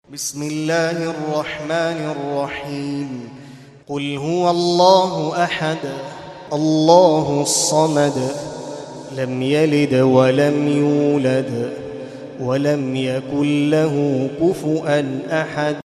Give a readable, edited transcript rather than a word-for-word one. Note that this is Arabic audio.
بسم الله الرحمن الرحيم. قل هو الله أحد الله الصمد لم يلد ولم يولد ولم يكن له كفؤا أحد.